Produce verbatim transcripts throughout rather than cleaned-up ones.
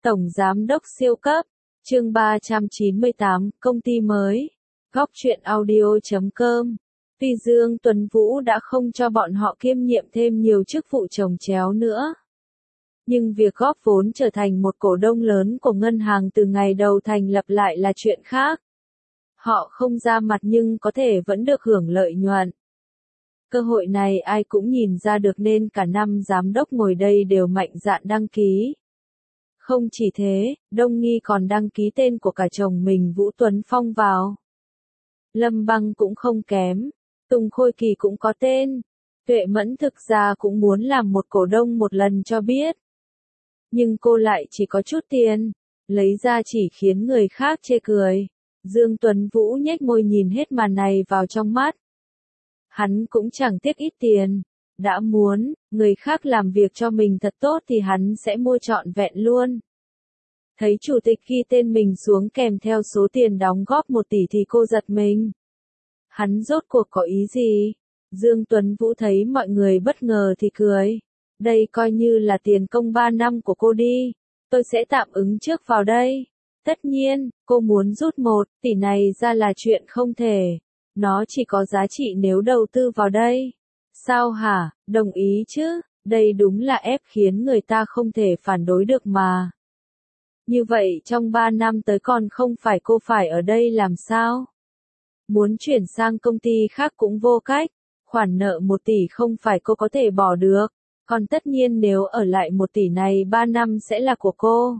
Tổng Giám đốc siêu cấp, chương ba trăm chín mươi tám, công ty mới, góc truyện audio chấm com. Tuy Dương Tuấn Vũ đã không cho bọn họ kiêm nhiệm thêm nhiều chức vụ chồng chéo nữa, nhưng việc góp vốn trở thành một cổ đông lớn của ngân hàng từ ngày đầu thành lập lại là chuyện khác. Họ không ra mặt nhưng có thể vẫn được hưởng lợi nhuận. Cơ hội này ai cũng nhìn ra được nên cả năm giám đốc ngồi đây đều mạnh dạn đăng ký. Không chỉ thế, Đông Nghi còn đăng ký tên của cả chồng mình Vũ Tuấn Phong vào. Lâm Băng cũng không kém, Tùng Khôi Kỳ cũng có tên. Tuệ Mẫn thực ra cũng muốn làm một cổ đông một lần cho biết. Nhưng cô lại chỉ có chút tiền, lấy ra chỉ khiến người khác chê cười. Dương Tuấn Vũ nhếch môi nhìn hết màn này vào trong mắt. Hắn cũng chẳng tiếc ít tiền. Đã muốn, người khác làm việc cho mình thật tốt thì hắn sẽ mua trọn vẹn luôn. Thấy chủ tịch ghi tên mình xuống kèm theo số tiền đóng góp một tỷ thì cô giật mình. Hắn rốt cuộc có ý gì? Dương Tuấn Vũ thấy mọi người bất ngờ thì cười. Đây coi như là tiền công ba năm của cô đi. Tôi sẽ tạm ứng trước vào đây. Tất nhiên, cô muốn rút một tỷ này ra là chuyện không thể. Nó chỉ có giá trị nếu đầu tư vào đây. Sao hả, đồng ý chứ, đây đúng là ép khiến người ta không thể phản đối được mà. Như vậy trong ba năm tới còn không phải cô phải ở đây làm sao? Muốn chuyển sang công ty khác cũng vô cách, khoản nợ một tỷ không phải cô có thể bỏ được, còn tất nhiên nếu ở lại một tỷ này ba năm sẽ là của cô.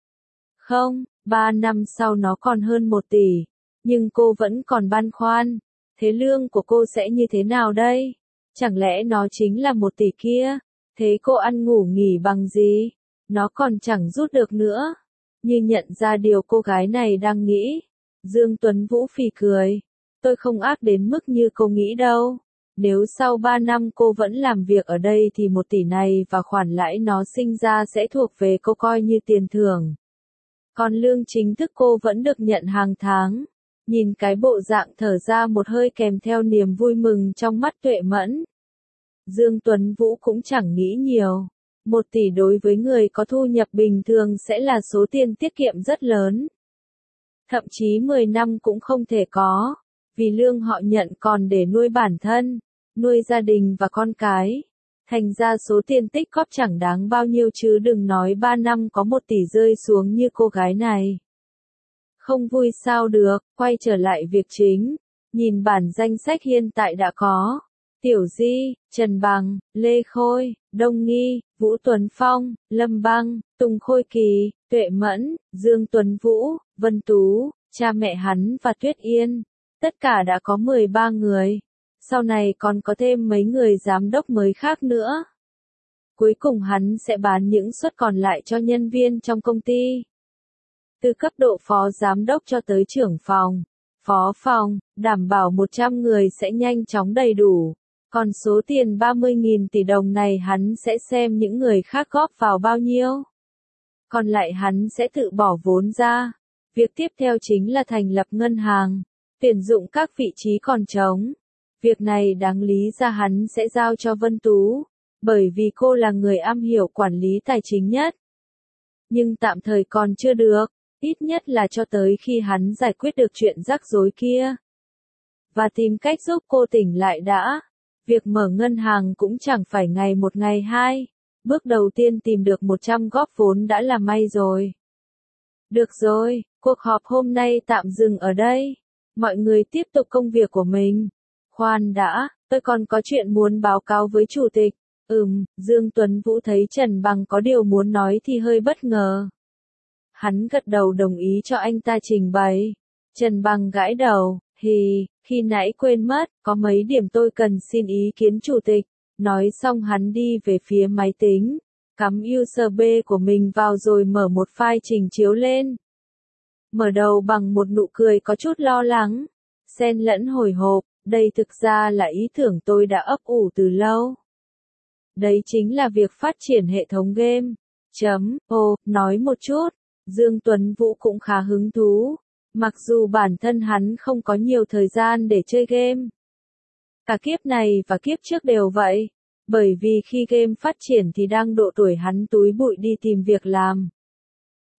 Không, ba năm sau nó còn hơn một tỷ, nhưng cô vẫn còn băn khoăn, thế lương của cô sẽ như thế nào đây? Chẳng lẽ nó chính là một tỷ kia? Thế cô ăn ngủ nghỉ bằng gì? Nó còn chẳng rút được nữa. Như nhận ra điều cô gái này đang nghĩ. Dương Tuấn Vũ phì cười. Tôi không ác đến mức như cô nghĩ đâu. Nếu sau ba năm cô vẫn làm việc ở đây thì một tỷ này và khoản lãi nó sinh ra sẽ thuộc về cô coi như tiền thưởng. Còn lương chính thức cô vẫn được nhận hàng tháng. Nhìn cái bộ dạng thở ra một hơi kèm theo niềm vui mừng trong mắt Tuệ Mẫn. Dương Tuấn Vũ cũng chẳng nghĩ nhiều. Một tỷ đối với người có thu nhập bình thường sẽ là số tiền tiết kiệm rất lớn. Thậm chí mười năm cũng không thể có. Vì lương họ nhận còn để nuôi bản thân, nuôi gia đình và con cái. Thành ra số tiền tích góp chẳng đáng bao nhiêu chứ đừng nói ba năm có một tỷ rơi xuống như cô gái này. Không vui sao được, quay trở lại việc chính. Nhìn bản danh sách hiện tại đã có. Tiểu Di, Trần Bằng, Lê Khôi, Đông Nghi, Vũ Tuấn Phong, Lâm Băng, Tùng Khôi Kỳ, Tuệ Mẫn, Dương Tuấn Vũ, Vân Tú, cha mẹ hắn và Tuyết Yên. Tất cả đã có mười ba người. Sau này còn có thêm mấy người giám đốc mới khác nữa. Cuối cùng hắn sẽ bán những suất còn lại cho nhân viên trong công ty. Từ cấp độ phó giám đốc cho tới trưởng phòng, phó phòng, đảm bảo một trăm người sẽ nhanh chóng đầy đủ. Còn số tiền ba mươi nghìn tỷ đồng này hắn sẽ xem những người khác góp vào bao nhiêu. Còn lại hắn sẽ tự bỏ vốn ra. Việc tiếp theo chính là thành lập ngân hàng, tuyển dụng các vị trí còn trống. Việc này đáng lý ra hắn sẽ giao cho Vân Tú, bởi vì cô là người am hiểu quản lý tài chính nhất. Nhưng tạm thời còn chưa được, ít nhất là cho tới khi hắn giải quyết được chuyện rắc rối kia. Và tìm cách giúp cô tỉnh lại đã. Việc mở ngân hàng cũng chẳng phải ngày một ngày hai. Bước đầu tiên tìm được một trăm góp vốn đã là may rồi. Được rồi, cuộc họp hôm nay tạm dừng ở đây. Mọi người tiếp tục công việc của mình. Khoan đã, tôi còn có chuyện muốn báo cáo với chủ tịch. Ừm, Dương Tuấn Vũ thấy Trần Bằng có điều muốn nói thì hơi bất ngờ. Hắn gật đầu đồng ý cho anh ta trình bày. Trần Bằng gãi đầu, hì, khi nãy quên mất, có mấy điểm tôi cần xin ý kiến chủ tịch. Nói xong hắn đi về phía máy tính, cắm u ét bê của mình vào rồi mở một file trình chiếu lên. Mở đầu bằng một nụ cười có chút lo lắng, xen lẫn hồi hộp, đây thực ra là ý tưởng tôi đã ấp ủ từ lâu. Đấy chính là việc phát triển hệ thống game. Chấm, ô, nói một chút, Dương Tuấn Vũ cũng khá hứng thú. Mặc dù bản thân hắn không có nhiều thời gian để chơi game. Cả kiếp này và kiếp trước đều vậy. Bởi vì khi game phát triển thì đang độ tuổi hắn túi bụi đi tìm việc làm.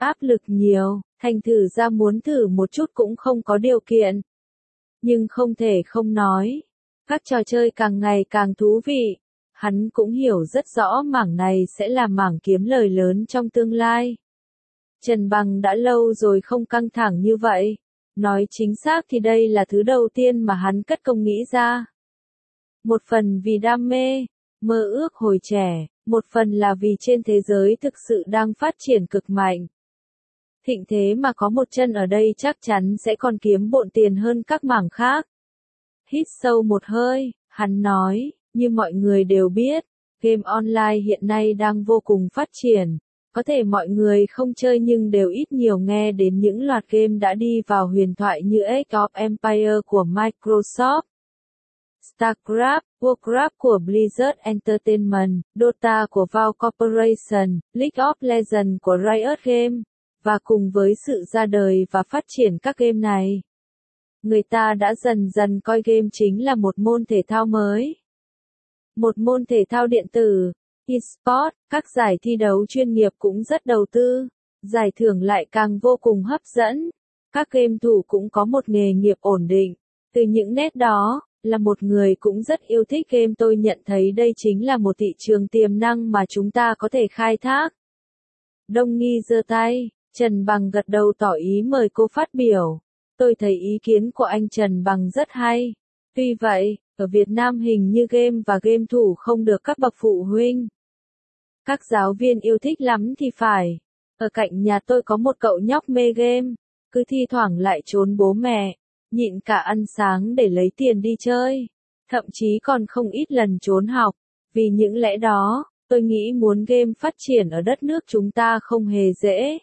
áp lực nhiều, thành thử ra muốn thử một chút cũng không có điều kiện. Nhưng không thể không nói, các trò chơi càng ngày càng thú vị. Hắn cũng hiểu rất rõ mảng này sẽ là mảng kiếm lời lớn trong tương lai. Trần Bằng đã lâu rồi không căng thẳng như vậy. Nói chính xác thì đây là thứ đầu tiên mà hắn cất công nghĩ ra. Một phần vì đam mê, mơ ước hồi trẻ, một phần là vì trên thế giới thực sự đang phát triển cực mạnh. Thịnh thế mà có một chân ở đây chắc chắn sẽ còn kiếm bộn tiền hơn các mảng khác. Hít sâu một hơi, hắn nói, như mọi người đều biết, game online hiện nay đang vô cùng phát triển. Có thể mọi người không chơi nhưng đều ít nhiều nghe đến những loạt game đã đi vào huyền thoại như Age of Empires của Microsoft, StarCraft, Warcraft của Blizzard Entertainment, Dota của Valve Corporation, League of Legends của Riot Games, và cùng với sự ra đời và phát triển các game này, người ta đã dần dần coi game chính là một môn thể thao mới. Một môn thể thao điện tử, eSports, các giải thi đấu chuyên nghiệp cũng rất đầu tư, giải thưởng lại càng vô cùng hấp dẫn. Các game thủ cũng có một nghề nghiệp ổn định. Từ những nét đó, là một người cũng rất yêu thích game, tôi nhận thấy đây chính là một thị trường tiềm năng mà chúng ta có thể khai thác. Đông Nghi giơ tay, Trần Bằng gật đầu tỏ ý mời cô phát biểu. Tôi thấy ý kiến của anh Trần Bằng rất hay. Tuy vậy, ở Việt Nam hình như game và game thủ không được các bậc phụ huynh, các giáo viên yêu thích lắm thì phải. Ở cạnh nhà tôi có một cậu nhóc mê game, cứ thi thoảng lại trốn bố mẹ, nhịn cả ăn sáng để lấy tiền đi chơi, thậm chí còn không ít lần trốn học. Vì những lẽ đó, tôi nghĩ muốn game phát triển ở đất nước chúng ta không hề dễ.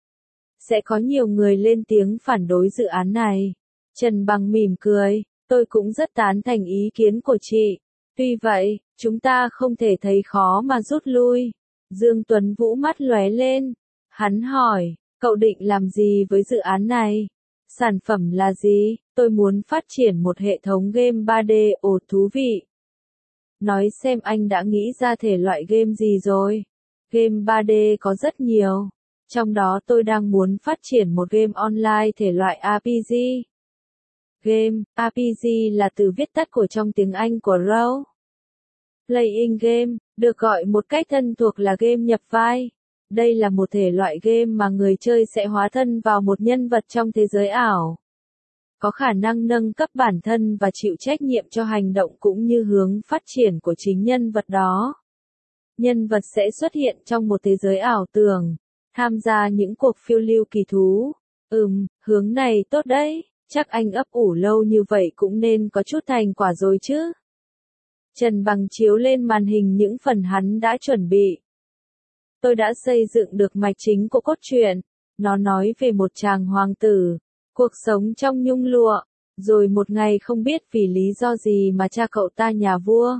Sẽ có nhiều người lên tiếng phản đối dự án này. Trần Bằng mỉm cười, tôi cũng rất tán thành ý kiến của chị. Tuy vậy, chúng ta không thể thấy khó mà rút lui. Dương Tuấn Vũ mắt lóe lên. Hắn hỏi, cậu định làm gì với dự án này? Sản phẩm là gì? Tôi muốn phát triển một hệ thống game ba D ồ thú vị. Nói xem anh đã nghĩ ra thể loại game gì rồi? Game ba D có rất nhiều. Trong đó tôi đang muốn phát triển một game online thể loại rờ pê giê. Game, rờ pê giê là từ viết tắt của trong tiếng Anh của Role Playing Game, được gọi một cách thân thuộc là game nhập vai. Đây là một thể loại game mà người chơi sẽ hóa thân vào một nhân vật trong thế giới ảo. Có khả năng nâng cấp bản thân và chịu trách nhiệm cho hành động cũng như hướng phát triển của chính nhân vật đó. Nhân vật sẽ xuất hiện trong một thế giới ảo tưởng, tham gia những cuộc phiêu lưu kỳ thú. Ừm, hướng này tốt đấy, chắc anh ấp ủ lâu như vậy cũng nên có chút thành quả rồi chứ. Trần Bằng chiếu lên màn hình những phần hắn đã chuẩn bị. Tôi đã xây dựng được mạch chính của cốt truyện. Nó nói về một chàng hoàng tử, cuộc sống trong nhung lụa, rồi một ngày không biết vì lý do gì mà cha cậu ta nhà vua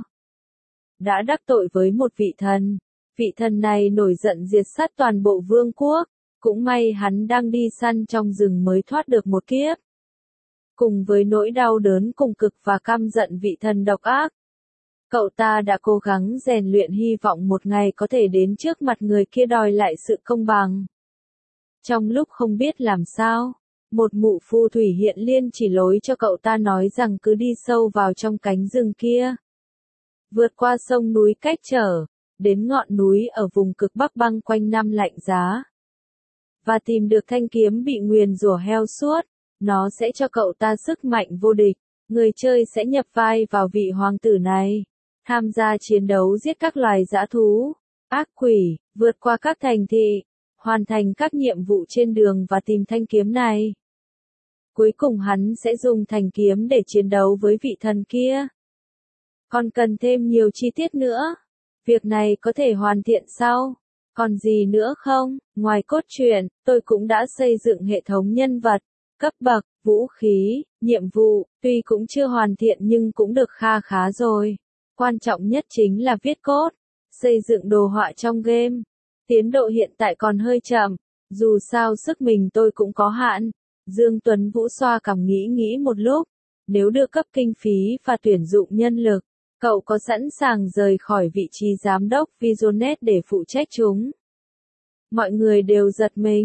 đã đắc tội với một vị thần. Vị thần này nổi giận diệt sát toàn bộ vương quốc. Cũng may hắn đang đi săn trong rừng mới thoát được một kiếp. Cùng với nỗi đau đớn cùng cực và căm giận vị thần độc ác, cậu ta đã cố gắng rèn luyện hy vọng một ngày có thể đến trước mặt người kia đòi lại sự công bằng. Trong lúc không biết làm sao, một mụ phù thủy hiện liên chỉ lối cho cậu ta, nói rằng cứ đi sâu vào trong cánh rừng kia, vượt qua sông núi cách trở, đến ngọn núi ở vùng cực Bắc băng quanh năm lạnh giá, và tìm được thanh kiếm bị nguyền rủa heo suốt. Nó sẽ cho cậu ta sức mạnh vô địch. Người chơi sẽ nhập vai vào vị hoàng tử này, tham gia chiến đấu giết các loài dã thú, ác quỷ, vượt qua các thành thị, hoàn thành các nhiệm vụ trên đường và tìm thanh kiếm này. Cuối cùng hắn sẽ dùng thanh kiếm để chiến đấu với vị thần kia. Còn cần thêm nhiều chi tiết nữa. Việc này có thể hoàn thiện sau. Còn gì nữa không? Ngoài cốt truyện, tôi cũng đã xây dựng hệ thống nhân vật, cấp bậc, vũ khí, nhiệm vụ, tuy cũng chưa hoàn thiện nhưng cũng được kha khá rồi. Quan trọng nhất chính là viết code, xây dựng đồ họa trong game. Tiến độ hiện tại còn hơi chậm, dù sao sức mình tôi cũng có hạn. Dương Tuấn Vũ xoa cằm nghĩ nghĩ một lúc. Nếu được cấp kinh phí và tuyển dụng nhân lực, cậu có sẵn sàng rời khỏi vị trí giám đốc Visionet để phụ trách chúng? Mọi người đều giật mình.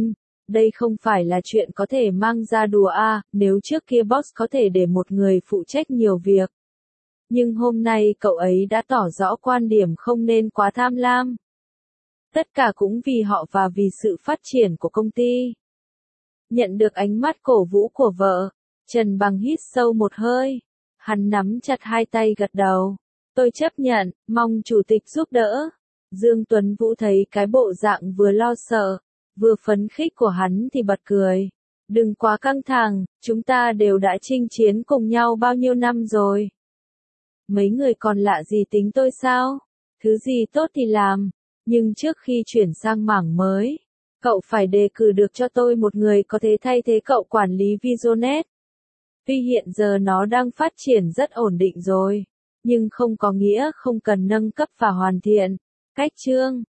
Đây không phải là chuyện có thể mang ra đùa à, nếu trước kia boss có thể để một người phụ trách nhiều việc. Nhưng hôm nay cậu ấy đã tỏ rõ quan điểm không nên quá tham lam. Tất cả cũng vì họ và vì sự phát triển của công ty. Nhận được ánh mắt cổ vũ của vợ, Trần Bằng hít sâu một hơi. Hắn nắm chặt hai tay gật đầu. Tôi chấp nhận, mong chủ tịch giúp đỡ. Dương Tuấn Vũ thấy cái bộ dạng vừa lo sợ, vừa phấn khích của hắn thì bật cười. Đừng quá căng thẳng, chúng ta đều đã chinh chiến cùng nhau bao nhiêu năm rồi. Mấy người còn lạ gì tính tôi sao? Thứ gì tốt thì làm, nhưng trước khi chuyển sang mảng mới, cậu phải đề cử được cho tôi một người có thể thay thế cậu quản lý Visionet. Tuy hiện giờ nó đang phát triển rất ổn định rồi, nhưng không có nghĩa không cần nâng cấp và hoàn thiện. Cách chương